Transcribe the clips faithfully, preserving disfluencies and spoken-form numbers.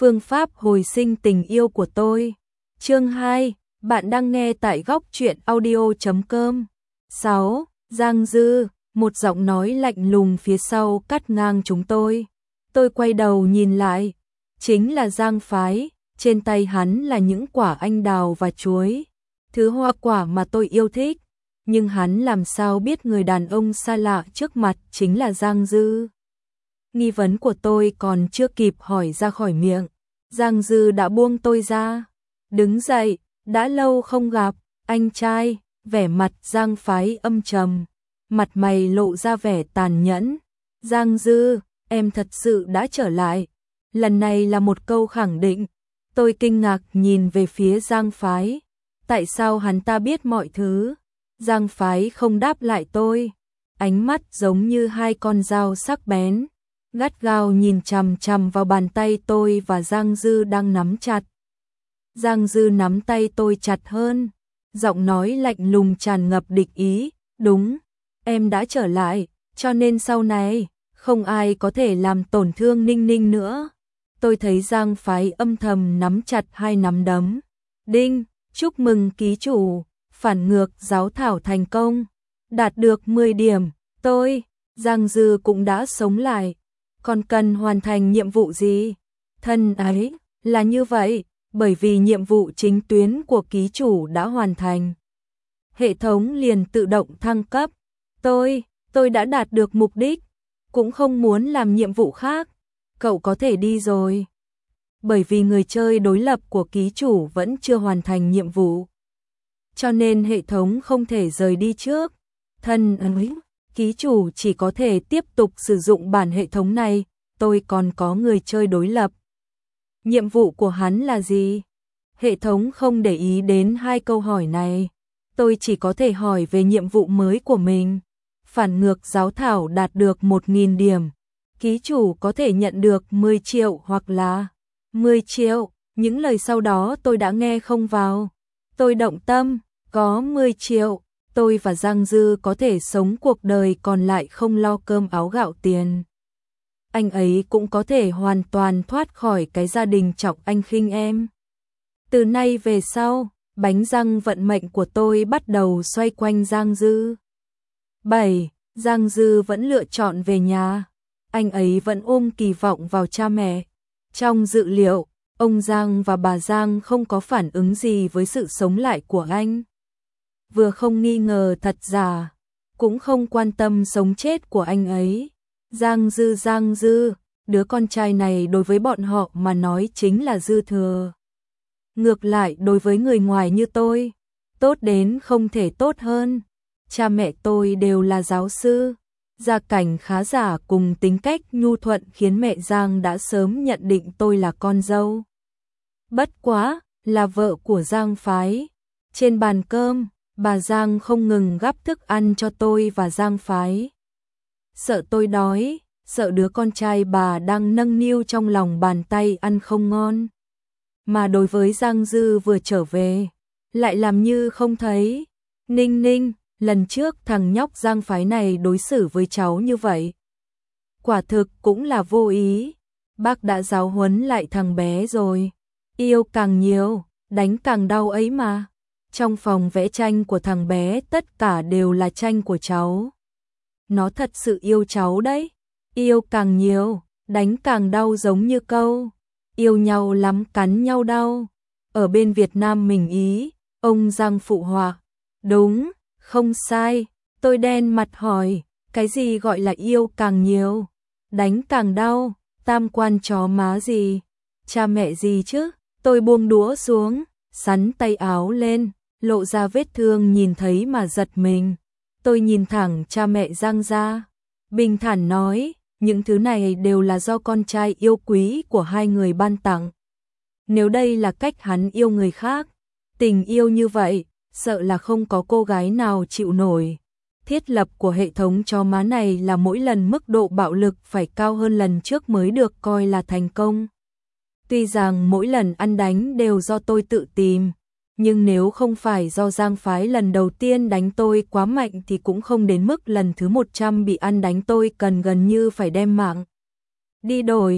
Phương pháp hồi sinh tình yêu của tôi. Chương hai, bạn đang nghe tại góc truyện audio chấm com. sáu. Giang Dư, một giọng nói lạnh lùng phía sau cắt ngang chúng tôi. Tôi quay đầu nhìn lại, chính là Giang Phái, trên tay hắn là những quả anh đào và chuối, thứ hoa quả mà tôi yêu thích, nhưng hắn làm sao biết người đàn ông xa lạ trước mặt chính là Giang Dư. Nghi vấn của tôi còn chưa kịp hỏi ra khỏi miệng, Giang Dư đã buông tôi ra. Đứng dậy, đã lâu không gặp, anh trai. Vẻ mặt Giang Phái âm trầm, mặt mày lộ ra vẻ tàn nhẫn. Giang Dư, em thật sự đã trở lại. Lần này là một câu khẳng định. Tôi kinh ngạc nhìn về phía Giang Phái. Tại sao hắn ta biết mọi thứ? Giang Phái không đáp lại tôi. Ánh mắt giống như hai con dao sắc bén, gắt gao nhìn chằm chằm vào bàn tay tôi và Giang Dư đang nắm chặt. Giang Dư nắm tay tôi chặt hơn, giọng nói lạnh lùng tràn ngập địch ý. Đúng, em đã trở lại, cho nên sau này không ai có thể làm tổn thương Ninh Ninh nữa. Tôi thấy Giang Phái âm thầm nắm chặt hai nắm đấm. Đinh, chúc mừng ký chủ, phản ngược giáo thảo thành công, đạt được mười điểm. Tôi, Giang Dư cũng đã sống lại. Còn cần hoàn thành nhiệm vụ gì? Thân ấy, là như vậy, bởi vì nhiệm vụ chính tuyến của ký chủ đã hoàn thành, hệ thống liền tự động thăng cấp. Tôi, tôi đã đạt được mục đích, cũng không muốn làm nhiệm vụ khác. Cậu có thể đi rồi. Bởi vì người chơi đối lập của ký chủ vẫn chưa hoàn thành nhiệm vụ, cho nên hệ thống không thể rời đi trước. Thân ấy, ký chủ chỉ có thể tiếp tục sử dụng bản hệ thống này. Tôi còn có người chơi đối lập. Nhiệm vụ của hắn là gì? Hệ thống không để ý đến hai câu hỏi này. Tôi chỉ có thể hỏi về nhiệm vụ mới của mình. Phản ngược giáo thảo đạt được một nghìn điểm. Ký chủ có thể nhận được mười triệu hoặc là mười triệu. Những lời sau đó tôi đã nghe không vào. Tôi động tâm, có mười triệu. Tôi và Giang Dư có thể sống cuộc đời còn lại không lo cơm áo gạo tiền. Anh ấy cũng có thể hoàn toàn thoát khỏi cái gia đình trọng anh khinh em. Từ nay về sau, bánh răng vận mệnh của tôi bắt đầu xoay quanh Giang Dư. bảy. Giang Dư vẫn lựa chọn về nhà. Anh ấy vẫn ôm kỳ vọng vào cha mẹ. Trong dự liệu, ông Giang và bà Giang không có phản ứng gì với sự sống lại của anh. Vừa không nghi ngờ thật giả, cũng không quan tâm sống chết của anh ấy. Giang Dư Giang Dư, đứa con trai này đối với bọn họ mà nói chính là dư thừa. Ngược lại đối với người ngoài như tôi, tốt đến không thể tốt hơn. Cha mẹ tôi đều là giáo sư, gia cảnh khá giả cùng tính cách nhu thuận khiến mẹ Giang đã sớm nhận định tôi là con dâu. Bất quá, là vợ của Giang Phái. Trên bàn cơm, bà Giang không ngừng gắp thức ăn cho tôi và Giang Phái. Sợ tôi đói, sợ đứa con trai bà đang nâng niu trong lòng bàn tay ăn không ngon. Mà đối với Giang Dư vừa trở về, lại làm như không thấy. Ninh Ninh, lần trước thằng nhóc Giang Phái này đối xử với cháu như vậy, quả thực cũng là vô ý. Bác đã giáo huấn lại thằng bé rồi. Yêu càng nhiều, đánh càng đau ấy mà. Trong phòng vẽ tranh của thằng bé tất cả đều là tranh của cháu. Nó thật sự yêu cháu đấy. Yêu càng nhiều, đánh càng đau, giống như câu yêu nhau lắm cắn nhau đau. Ở bên Việt Nam mình Ý, ông Giang phụ họa. Đúng, không sai. Tôi đen mặt hỏi, cái gì gọi là yêu càng nhiều, đánh càng đau? Tam quan chó má gì? Cha mẹ gì chứ? Tôi buông đũa xuống, sắn tay áo lên, lộ ra vết thương nhìn thấy mà giật mình. Tôi nhìn thẳng cha mẹ Giang ra, bình thản nói, những thứ này đều là do con trai yêu quý của hai người ban tặng. Nếu đây là cách hắn yêu người khác, tình yêu như vậy, sợ là không có cô gái nào chịu nổi. Thiết lập của hệ thống chó má này là mỗi lần mức độ bạo lực phải cao hơn lần trước mới được coi là thành công. Tuy rằng mỗi lần ăn đánh đều do tôi tự tìm, nhưng nếu không phải do Giang Phái lần đầu tiên đánh tôi quá mạnh thì cũng không đến mức lần thứ một trăm bị ăn đánh tôi cần gần như phải đem mạng đi đổi.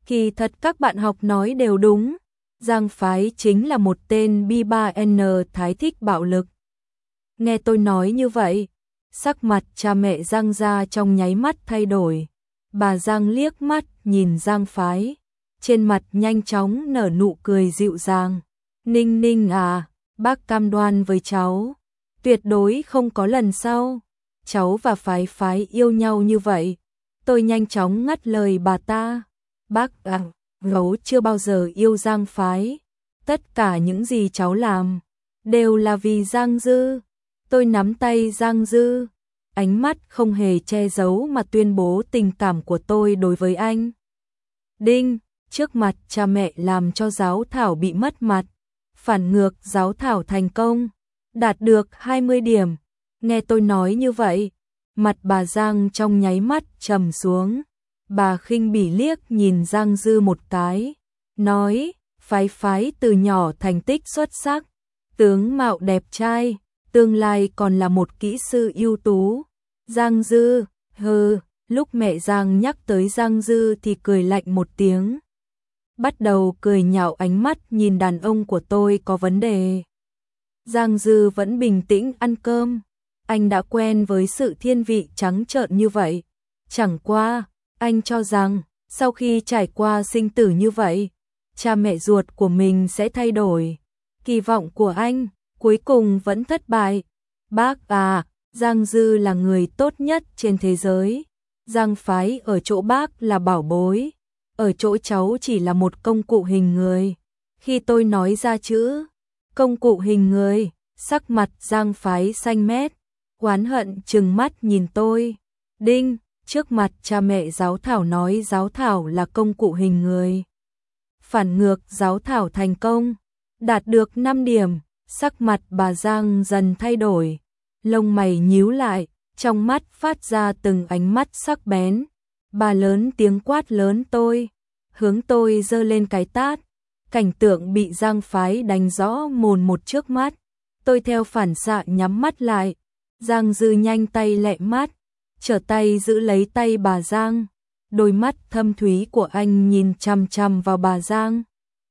Kỳ thật các bạn học nói đều đúng, Giang Phái chính là một tên bi ba en thái thích bạo lực. Nghe tôi nói như vậy, sắc mặt cha mẹ Giang gia trong nháy mắt thay đổi. Bà Giang liếc mắt nhìn Giang Phái, trên mặt nhanh chóng nở nụ cười dịu dàng. Ninh Ninh à, bác cam đoan với cháu, tuyệt đối không có lần sau. Cháu và Phái Phái yêu nhau như vậy. Tôi nhanh chóng ngắt lời bà ta. Bác à, gấu chưa bao giờ yêu Giang Phái. Tất cả những gì cháu làm đều là vì Giang Dư. Tôi nắm tay Giang Dư, ánh mắt không hề che giấu mà tuyên bố tình cảm của tôi đối với anh. Đinh, trước mặt cha mẹ làm cho Giáo Thảo bị mất mặt. Phản ngược Giáo Thảo thành công, đạt được hai mươi điểm. Nghe tôi nói như vậy, mặt bà Giang trong nháy mắt trầm xuống. Bà khinh bỉ liếc nhìn Giang Dư một cái, nói, Phái Phái từ nhỏ thành tích xuất sắc, tướng mạo đẹp trai, tương lai còn là một kỹ sư ưu tú. Giang Dư, hừ, lúc mẹ Giang nhắc tới Giang Dư thì cười lạnh một tiếng. Bắt đầu cười nhạo, ánh mắt nhìn đàn ông của tôi có vấn đề. Giang Dư vẫn bình tĩnh ăn cơm, anh đã quen với sự thiên vị trắng trợn như vậy. Chẳng qua, anh cho rằng, sau khi trải qua sinh tử như vậy, cha mẹ ruột của mình sẽ thay đổi. Kỳ vọng của anh, cuối cùng vẫn thất bại. Bác à, Giang Dư là người tốt nhất trên thế giới. Giang Phái ở chỗ bác là bảo bối, ở chỗ cháu chỉ là một công cụ hình người. Khi tôi nói ra chữ công cụ hình người, sắc mặt Giang Phái xanh mét, oán hận trừng mắt nhìn tôi. Đinh, trước mặt cha mẹ Giáo Thảo nói Giáo Thảo là công cụ hình người. Phản ngược Giáo Thảo thành công, đạt được năm điểm. Sắc mặt bà Giang dần thay đổi, lông mày nhíu lại, trong mắt phát ra từng ánh mắt sắc bén. Bà lớn tiếng quát lớn tôi, hướng tôi giơ lên cái tát. Cảnh tượng bị Giang Phái đánh rõ mồn một trước mắt. Tôi theo phản xạ nhắm mắt lại. Giang Dư nhanh tay lẹ mắt, trở tay giữ lấy tay bà Giang. Đôi mắt thâm thúy của anh nhìn chằm chằm vào bà Giang,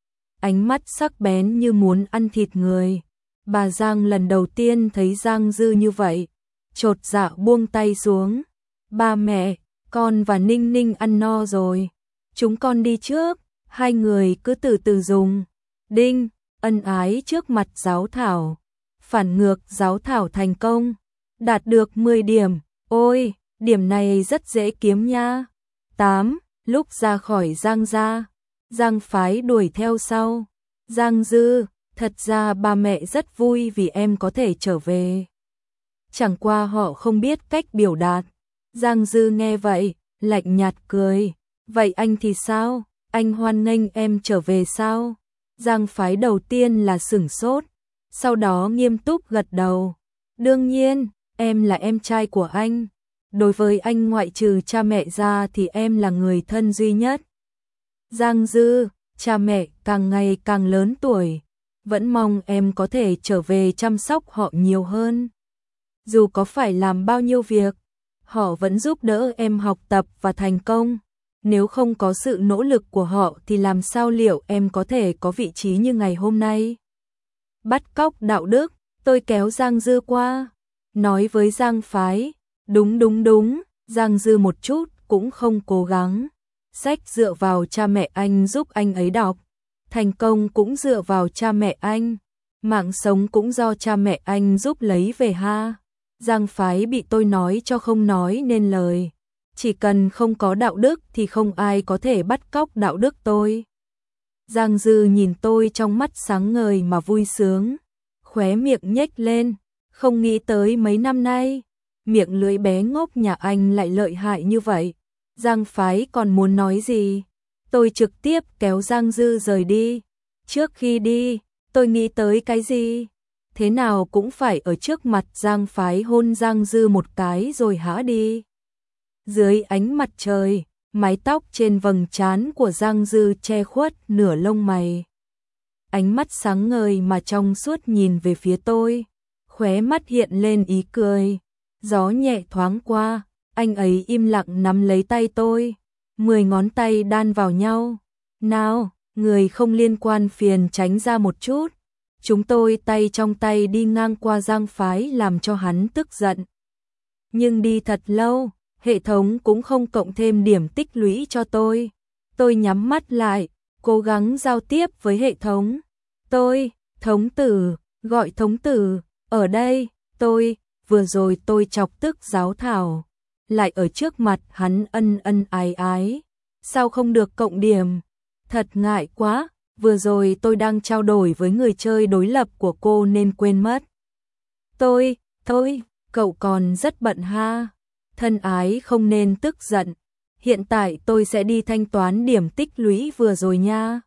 ánh mắt sắc bén như muốn ăn thịt người. Bà Giang lần đầu tiên thấy Giang Dư như vậy, chột dạ buông tay xuống. Ba mẹ, con và Ninh Ninh ăn no rồi, chúng con đi trước, hai người cứ từ từ dùng. Đinh, ân ái trước mặt Giáo Thảo. Phản ngược Giáo Thảo thành công, đạt được mười điểm. Ôi, điểm này rất dễ kiếm nha. tám. Lúc ra khỏi Giang gia, Giang Phái đuổi theo sau. Giang Dư, thật ra ba mẹ rất vui vì em có thể trở về. Chẳng qua họ không biết cách biểu đạt. Giang Dư nghe vậy, lạnh nhạt cười. Vậy anh thì sao? Anh hoan nghênh em trở về sao? Giang Phái đầu tiên là sửng sốt, sau đó nghiêm túc gật đầu. Đương nhiên, em là em trai của anh. Đối với anh ngoại trừ cha mẹ ra thì em là người thân duy nhất. Giang Dư, cha mẹ càng ngày càng lớn tuổi, vẫn mong em có thể trở về chăm sóc họ nhiều hơn. Dù có phải làm bao nhiêu việc, họ vẫn giúp đỡ em học tập và thành công. Nếu không có sự nỗ lực của họ thì làm sao liệu em có thể có vị trí như ngày hôm nay? Bắt cóc đạo đức, tôi kéo Giang Dư qua, nói với Giang Phái. Đúng đúng đúng, Giang Dư một chút cũng không cố gắng. Sách dựa vào cha mẹ anh giúp anh ấy đọc, thành công cũng dựa vào cha mẹ anh, mạng sống cũng do cha mẹ anh giúp lấy về ha. Giang Phái bị tôi nói cho không nói nên lời. Chỉ cần không có đạo đức thì không ai có thể bắt cóc đạo đức tôi. Giang Dư nhìn tôi trong mắt sáng ngời mà vui sướng, khóe miệng nhếch lên, không nghĩ tới mấy năm nay, miệng lưỡi bé ngốc nhà anh lại lợi hại như vậy. Giang Phái còn muốn nói gì? Tôi trực tiếp kéo Giang Dư rời đi. Trước khi đi, tôi nghĩ tới cái gì? Thế nào cũng phải ở trước mặt Giang Phái hôn Giang Dư một cái rồi hả đi. Dưới ánh mặt trời, mái tóc trên vầng trán của Giang Dư che khuất nửa lông mày. Ánh mắt sáng ngời mà trong suốt nhìn về phía tôi, khóe mắt hiện lên ý cười. Gió nhẹ thoáng qua, anh ấy im lặng nắm lấy tay tôi, mười ngón tay đan vào nhau, Nào, người không liên quan phiền tránh ra một chút. Chúng tôi tay trong tay đi ngang qua Giang Phái làm cho hắn tức giận. Nhưng đi thật lâu, hệ thống cũng không cộng thêm điểm tích lũy cho tôi. Tôi nhắm mắt lại, cố gắng giao tiếp với hệ thống. Tôi, thống tử, gọi thống tử, ở đây, tôi, vừa rồi tôi chọc tức giáo thảo. Lại ở trước mặt hắn ân ân ái ái. Sao không được cộng điểm? Thật ngại quá, vừa rồi tôi đang trao đổi với người chơi đối lập của cô nên quên mất. Tôi, thôi, cậu còn rất bận ha. Thân ái không nên tức giận. Hiện tại tôi sẽ đi thanh toán điểm tích lũy vừa rồi nha.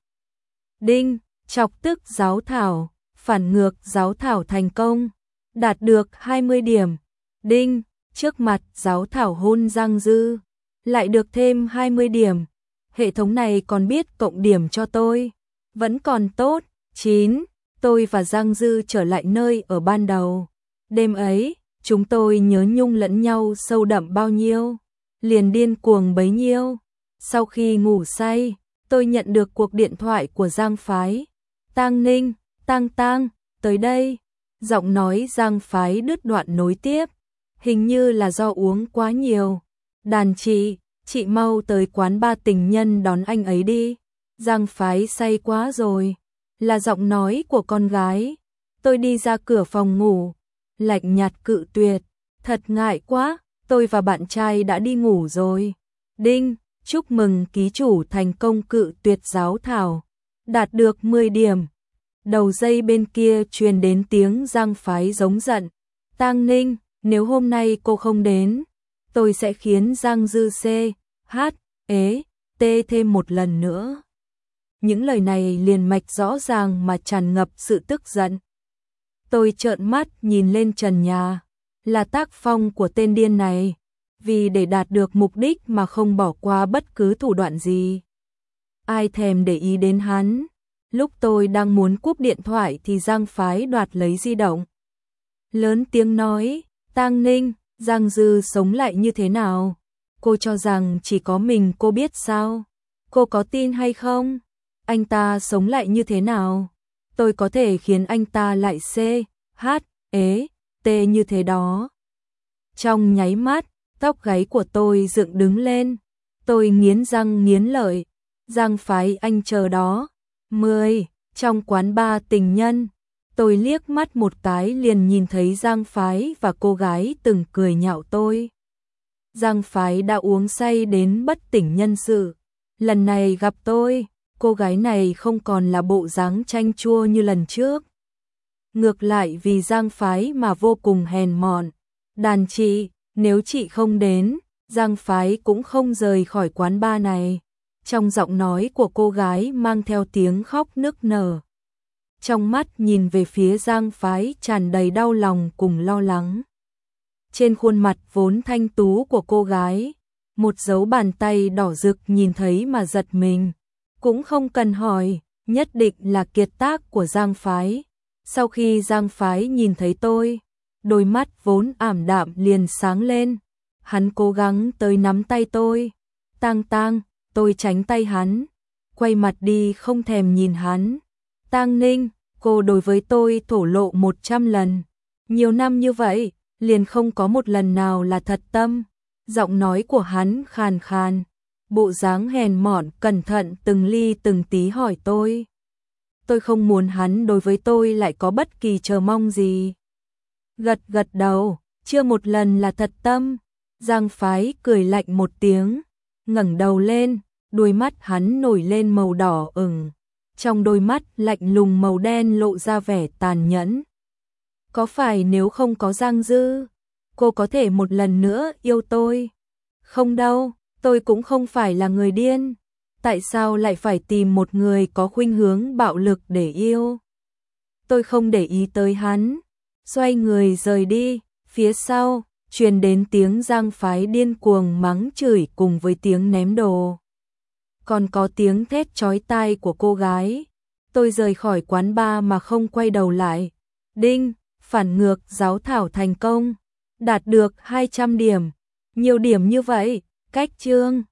Đinh, chọc tức giáo thảo, phản ngược giáo thảo thành công, đạt được hai mươi điểm. Đinh, trước mặt giáo thảo hôn Giang Dư, lại được thêm hai mươi điểm. Hệ thống này còn biết cộng điểm cho tôi. Vẫn còn tốt. chín. Tôi và Giang Dư trở lại nơi ở ban đầu. Đêm ấy, chúng tôi nhớ nhung lẫn nhau sâu đậm bao nhiêu, liền điên cuồng bấy nhiêu. Sau khi ngủ say, tôi nhận được cuộc điện thoại của Giang Phái. Tang Ninh, Tang Tang, tới đây. Giọng nói Giang Phái đứt đoạn nối tiếp. Hình như là do uống quá nhiều. Đàn chị, chị mau tới quán ba tình nhân đón anh ấy đi. Giang Phái say quá rồi. Là giọng nói của con gái. Tôi đi ra cửa phòng ngủ, lạnh nhạt cự tuyệt. Thật ngại quá, tôi và bạn trai đã đi ngủ rồi. Đinh, chúc mừng ký chủ thành công cự tuyệt giáo thảo. Đạt được mười điểm. Đầu dây bên kia truyền đến tiếng Giang Phái giống giận. Tang Ninh, nếu hôm nay cô không đến, tôi sẽ khiến Giang Dư C, H, ế, T thêm một lần nữa. Những lời này liền mạch rõ ràng mà tràn ngập sự tức giận. Tôi trợn mắt nhìn lên trần nhà. Là tác phong của tên điên này. Vì để đạt được mục đích mà không bỏ qua bất cứ thủ đoạn gì. Ai thèm để ý đến hắn. Lúc tôi đang muốn cúp điện thoại thì Giang Phái đoạt lấy di động. Lớn tiếng nói, Tang Ninh, Giang Dư sống lại như thế nào? Cô cho rằng chỉ có mình cô biết sao? Cô có tin hay không? Anh ta sống lại như thế nào? Tôi có thể khiến anh ta lại C, H, ế, T như thế đó. Trong nháy mắt, tóc gáy của tôi dựng đứng lên. Tôi nghiến răng nghiến lợi. Giang Phái anh chờ đó. mười. Trong quán ba tình nhân, tôi liếc mắt một cái liền nhìn thấy Giang Phái và cô gái từng cười nhạo tôi. Giang Phái đã uống say đến bất tỉnh nhân sự. Lần này gặp tôi, cô gái này không còn là bộ dáng chanh chua như lần trước. Ngược lại vì Giang Phái mà vô cùng hèn mọn. Đàn chị, nếu chị không đến, Giang Phái cũng không rời khỏi quán ba này. Trong giọng nói của cô gái mang theo tiếng khóc nức nở. Trong mắt nhìn về phía Giang Phái tràn đầy đau lòng cùng lo lắng. Trên khuôn mặt vốn thanh tú của cô gái, một dấu bàn tay đỏ rực nhìn thấy mà giật mình. Cũng không cần hỏi, nhất định là kiệt tác của Giang Phái. Sau khi Giang Phái nhìn thấy tôi, đôi mắt vốn ảm đạm liền sáng lên. Hắn cố gắng tới nắm tay tôi. Tang Tang, tôi tránh tay hắn, quay mặt đi không thèm nhìn hắn. Tang Ninh, cô đối với tôi thổ lộ một trăm lần. Nhiều năm như vậy, liền không có một lần nào là thật tâm. Giọng nói của hắn khàn khàn, bộ dáng hèn mọn cẩn thận từng ly từng tí hỏi tôi. Tôi không muốn hắn đối với tôi lại có bất kỳ chờ mong gì. Gật gật đầu, chưa một lần là thật tâm. Giang Phái cười lạnh một tiếng, ngẩng đầu lên, đôi mắt hắn nổi lên màu đỏ ửng. Trong đôi mắt lạnh lùng màu đen lộ ra vẻ tàn nhẫn. Có phải nếu không có Giang Dư, cô có thể một lần nữa yêu tôi? Không đâu, tôi cũng không phải là người điên. Tại sao lại phải tìm một người có khuynh hướng bạo lực để yêu? Tôi không để ý tới hắn, xoay người rời đi. Phía sau truyền đến tiếng Giang Phái điên cuồng mắng chửi cùng với tiếng ném đồ. Còn có tiếng thét chói tai của cô gái. Tôi rời khỏi quán bar mà không quay đầu lại. Đinh, phản ngược giáo thảo thành công. Đạt được hai trăm điểm. Nhiều điểm như vậy, cách chương.